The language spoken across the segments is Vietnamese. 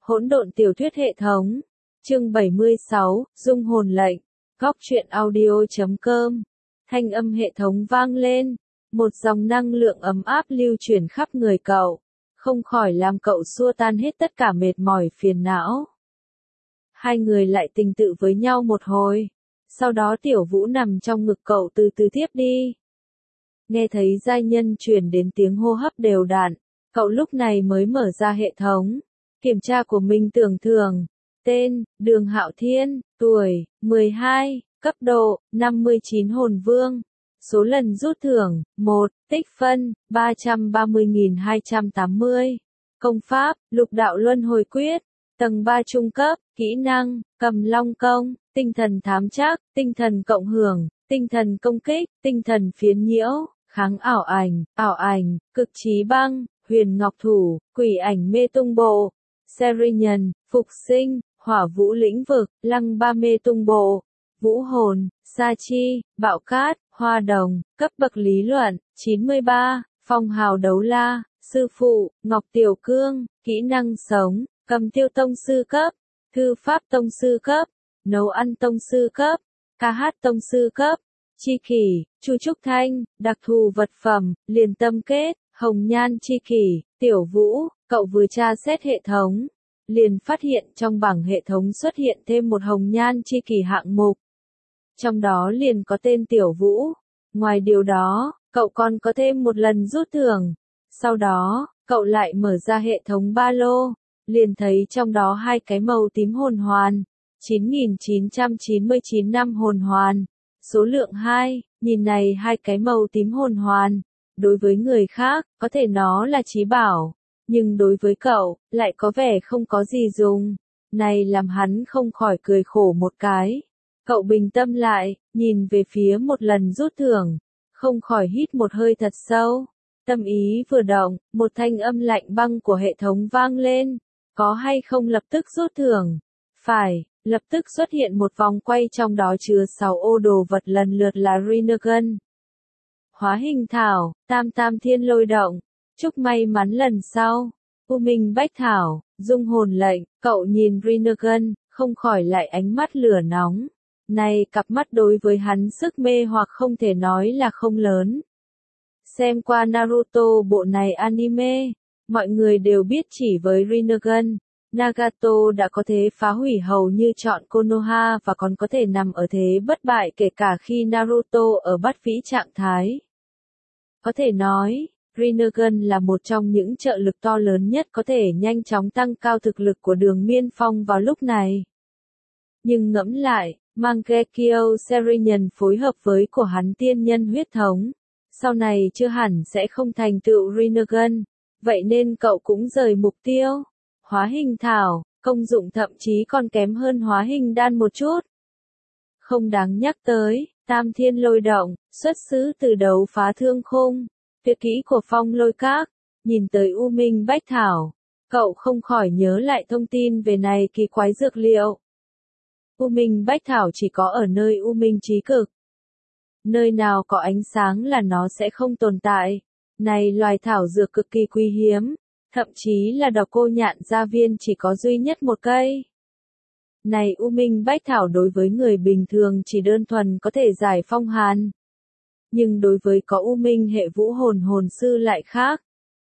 Hỗn độn tiểu thuyết hệ thống. Chương 76, Dung hồn lệnh. Góc truyện audio.com. Thanh âm hệ thống vang lên. Một dòng năng lượng ấm áp lưu chuyển khắp người cậu. Không khỏi làm cậu xua tan hết tất cả mệt mỏi phiền não. Hai người lại tình tự với nhau một hồi. Sau đó Tiểu Vũ nằm trong ngực cậu từ từ thiếp đi. Nghe thấy giai nhân truyền đến tiếng hô hấp đều đặn. Cậu lúc này mới mở ra hệ thống. Kiểm tra của mình tưởng thưởng. Tên, Đường Hạo Thiên, tuổi, 12, cấp độ, 59 hồn vương. Số lần rút thưởng, 1, tích phân, 330.280. Công pháp, Lục đạo luân hồi quyết. Tầng 3 trung cấp, kỹ năng, Cầm Long công, tinh thần thám trắc, tinh thần cộng hưởng, tinh thần công kích, tinh thần phiến nhiễu, kháng ảo ảnh, cực trí băng, huyền ngọc thủ, quỷ ảnh mê tung bộ, seri nhân, phục sinh, hỏa vũ lĩnh vực, lăng ba mê tung bộ, vũ hồn, sa chi, bạo cát, hoa đồng, cấp bậc lý luận, 93, phong hào đấu la, sư phụ, Ngọc Tiểu Cương, kỹ năng sống, Cầm tiêu tông sư cấp, thư pháp tông sư cấp, nấu ăn tông sư cấp, ca hát tông sư cấp, chi kỷ, Chu Trúc Thanh, đặc thù vật phẩm, liền tâm kết, hồng nhan chi kỷ, Tiểu Vũ, cậu vừa tra xét hệ thống, liền phát hiện trong bảng hệ thống xuất hiện thêm một hồng nhan chi kỷ hạng mục. Trong đó liền có tên Tiểu Vũ. Ngoài điều đó, cậu còn có thêm một lần rút thưởng. Sau đó, cậu lại mở ra hệ thống ba lô, liền thấy trong đó hai cái màu tím hồn hoàn, 9.999 năm hồn hoàn, số lượng 2, nhìn này hai cái màu tím hồn hoàn, đối với người khác, có thể nó là trí bảo, nhưng đối với cậu, lại có vẻ không có gì dùng, này làm hắn không khỏi cười khổ một cái. Cậu bình tâm lại, nhìn về phía một lần rút thưởng, không khỏi hít một hơi thật sâu. Tâm ý vừa động, một thanh âm lạnh băng của hệ thống vang lên. Có hay không lập tức rút thưởng? Phải, lập tức xuất hiện một vòng quay trong đó chứa 6 ô đồ vật lần lượt là Rinnegan, Hóa hình thảo, Tam Tam Thiên Lôi Động, chúc may mắn lần sau, U Minh Bách Thảo, Dung hồn lệnh. Cậu nhìn Rinnegan, không khỏi lại ánh mắt lửa nóng. Này cặp mắt đối với hắn sức mê hoặc không thể nói là không lớn. Xem qua Naruto bộ này anime, mọi người đều biết chỉ với Rinnegan, Nagato đã có thể phá hủy hầu như trọn Konoha và còn có thể nằm ở thế bất bại kể cả khi Naruto ở bát vĩ trạng thái. Có thể nói, Rinnegan là một trong những trợ lực to lớn nhất có thể nhanh chóng tăng cao thực lực của Đường Miên Phong vào lúc này. Nhưng ngẫm lại, Mangekyo Serinian phối hợp với của hắn tiên nhân huyết thống, sau này chưa hẳn sẽ không thành tựu Rinnegan, vậy nên cậu cũng rời mục tiêu. Hóa hình thảo, công dụng thậm chí còn kém hơn hóa hình đan một chút. Không đáng nhắc tới, Tam Thiên Lôi Động, xuất xứ từ đấu phá thương khung, tuyệt kỹ của Phong Lôi Các, nhìn tới U Minh Bách Thảo, cậu không khỏi nhớ lại thông tin về này kỳ quái dược liệu. U Minh Bách Thảo chỉ có ở nơi U Minh Chí Cực. Nơi nào có ánh sáng là nó sẽ không tồn tại. Này loài thảo dược cực kỳ quý hiếm, thậm chí là độc cô nhạn gia viên chỉ có duy nhất một cây. Này U Minh Bách Thảo đối với người bình thường chỉ đơn thuần có thể giải phong hàn. Nhưng đối với có U Minh hệ vũ hồn hồn sư lại khác.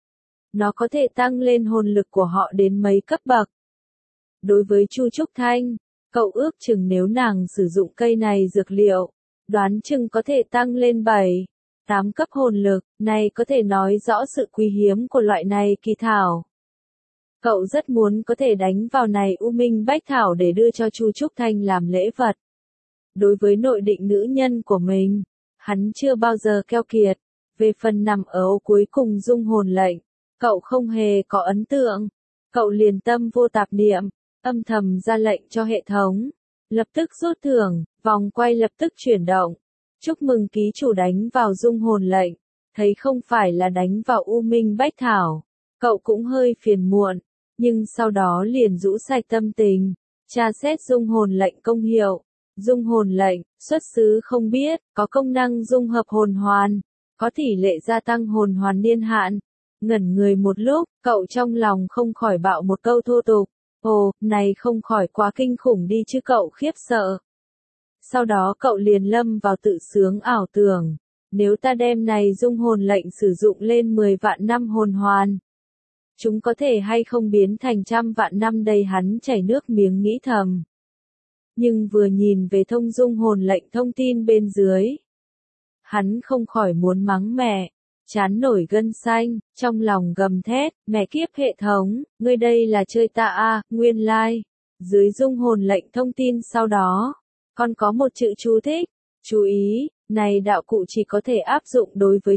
Nó có thể tăng lên hồn lực của họ đến mấy cấp bậc. Đối với Chu Trúc Thanh, cậu ước chừng nếu nàng sử dụng cây này dược liệu, đoán chừng có thể tăng lên 7, 8 cấp hồn lực, này có thể nói rõ sự quý hiếm của loại này kỳ thảo. Cậu rất muốn có thể đánh vào này U Minh Bách Thảo để đưa cho Chu Trúc Thanh làm lễ vật. Đối với nội định nữ nhân của mình, hắn chưa bao giờ keo kiệt. Về phần nằm ở ô cuối cùng dung hồn lệnh, cậu không hề có ấn tượng. Cậu liền tâm vô tạp niệm, âm thầm ra lệnh cho hệ thống. Lập tức rút thưởng, vòng quay lập tức chuyển động. Chúc mừng ký chủ đánh vào dung hồn lệnh, thấy không phải là đánh vào U Minh Bách Thảo. Cậu cũng hơi phiền muộn, nhưng sau đó liền rũ sạch tâm tình, tra xét dung hồn lệnh công hiệu. Dung hồn lệnh, xuất xứ không biết, có công năng dung hợp hồn hoàn, có tỷ lệ gia tăng hồn hoàn niên hạn. Ngẩn người một lúc, cậu trong lòng không khỏi bạo một câu thô tục. Ồ, này không khỏi quá kinh khủng đi chứ cậu khiếp sợ. Sau đó cậu liền lâm vào tự sướng ảo tưởng. Nếu ta đem này dung hồn lệnh sử dụng lên 10 vạn năm hồn hoàn, chúng có thể hay không biến thành trăm vạn năm đây hắn chảy nước miếng nghĩ thầm. Nhưng vừa nhìn về thông dung hồn lệnh thông tin bên dưới, hắn không khỏi muốn mắng mẹ, chán nổi gân xanh, trong lòng gầm thét, mẹ kiếp hệ thống, ngươi đây là chơi ta à, nguyên lai. Dưới dung hồn lệnh thông tin sau đó, còn có một chữ chú thích, chú ý, này đạo cụ chỉ có thể áp dụng đối với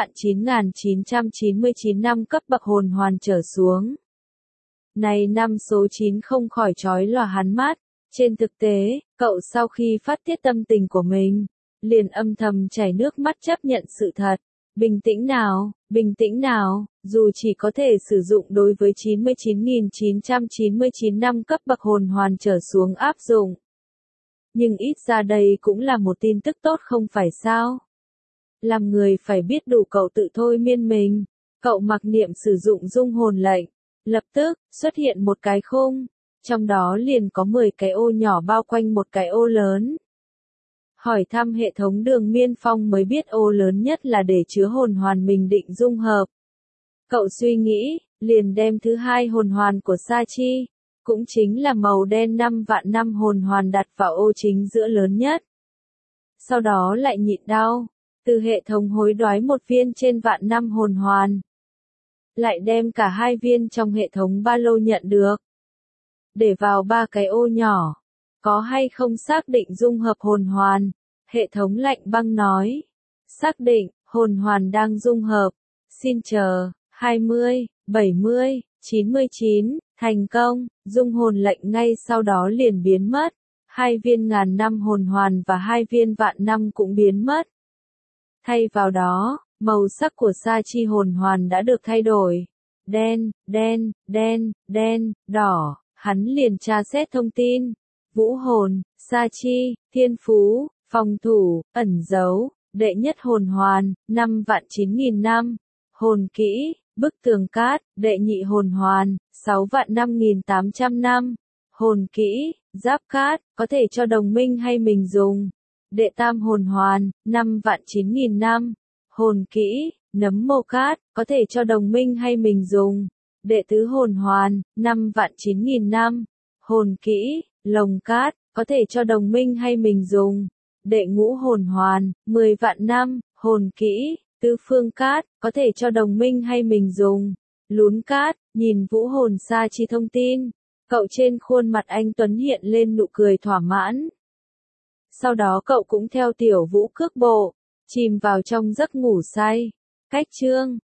9.999 năm cấp bậc hồn hoàn trở xuống. Này năm số 9 không khỏi chói lòa hắn mắt, trên thực tế, cậu sau khi phát tiết tâm tình của mình, liền âm thầm chảy nước mắt chấp nhận sự thật. Bình tĩnh nào, dù chỉ có thể sử dụng đối với 99.999 năm cấp bậc hồn hoàn trở xuống áp dụng. Nhưng ít ra đây cũng là một tin tức tốt không phải sao? Làm người phải biết đủ cậu tự thôi miên mình. Cậu mặc niệm sử dụng dung hồn lệnh. Lập tức, xuất hiện một cái khung. Trong đó liền có 10 cái ô nhỏ bao quanh một cái ô lớn. Hỏi thăm hệ thống Đường Miên Phong mới biết ô lớn nhất là để chứa hồn hoàn mình định dung hợp. Cậu suy nghĩ, liền đem thứ hai hồn hoàn của Sa Chi, cũng chính là màu đen 5 vạn năm hồn hoàn đặt vào ô chính giữa lớn nhất. Sau đó lại nhịn đau, từ hệ thống hối đoái một viên trên vạn năm hồn hoàn. Lại đem cả hai viên trong hệ thống ba lô nhận được. Để vào ba cái ô nhỏ. Có hay không xác định dung hợp hồn hoàn? Hệ thống lạnh băng nói. Xác định, hồn hoàn đang dung hợp. Xin chờ, 20, 70, 99, thành công, dung hồn lệnh ngay sau đó liền biến mất. Hai viên ngàn năm hồn hoàn và hai viên vạn năm cũng biến mất. Thay vào đó, màu sắc của Sa Chi hồn hoàn đã được thay đổi. Đen, đỏ, hắn liền tra xét thông tin. Vũ hồn, Sa Chi, thiên phú, phòng thủ, ẩn giấu, đệ nhất hồn hoàn, 5.9.000 năm. Hồn kỹ, bức tường cát, đệ nhị hồn hoàn, 6.5.800 năm. Hồn kỹ, giáp cát, có thể cho đồng minh hay mình dùng. Đệ tam hồn hoàn, 5.9.000 năm. Hồn kỹ, nấm mồ cát, có thể cho đồng minh hay mình dùng. Đệ tứ hồn hoàn, 5.9.000 năm. Hồn kỹ, lồng cát, có thể cho đồng minh hay mình dùng. Đệ ngũ hồn hoàn, 10 vạn năm. Hồn kỹ, tứ phương cát, có thể cho đồng minh hay mình dùng. Lún cát, nhìn vũ hồn Sa Chi thông tin. Cậu trên khuôn mặt anh Tuấn hiện lên nụ cười thỏa mãn. Sau đó cậu cũng theo tiểu vũ cước bộ, chìm vào trong giấc ngủ say. Cách chương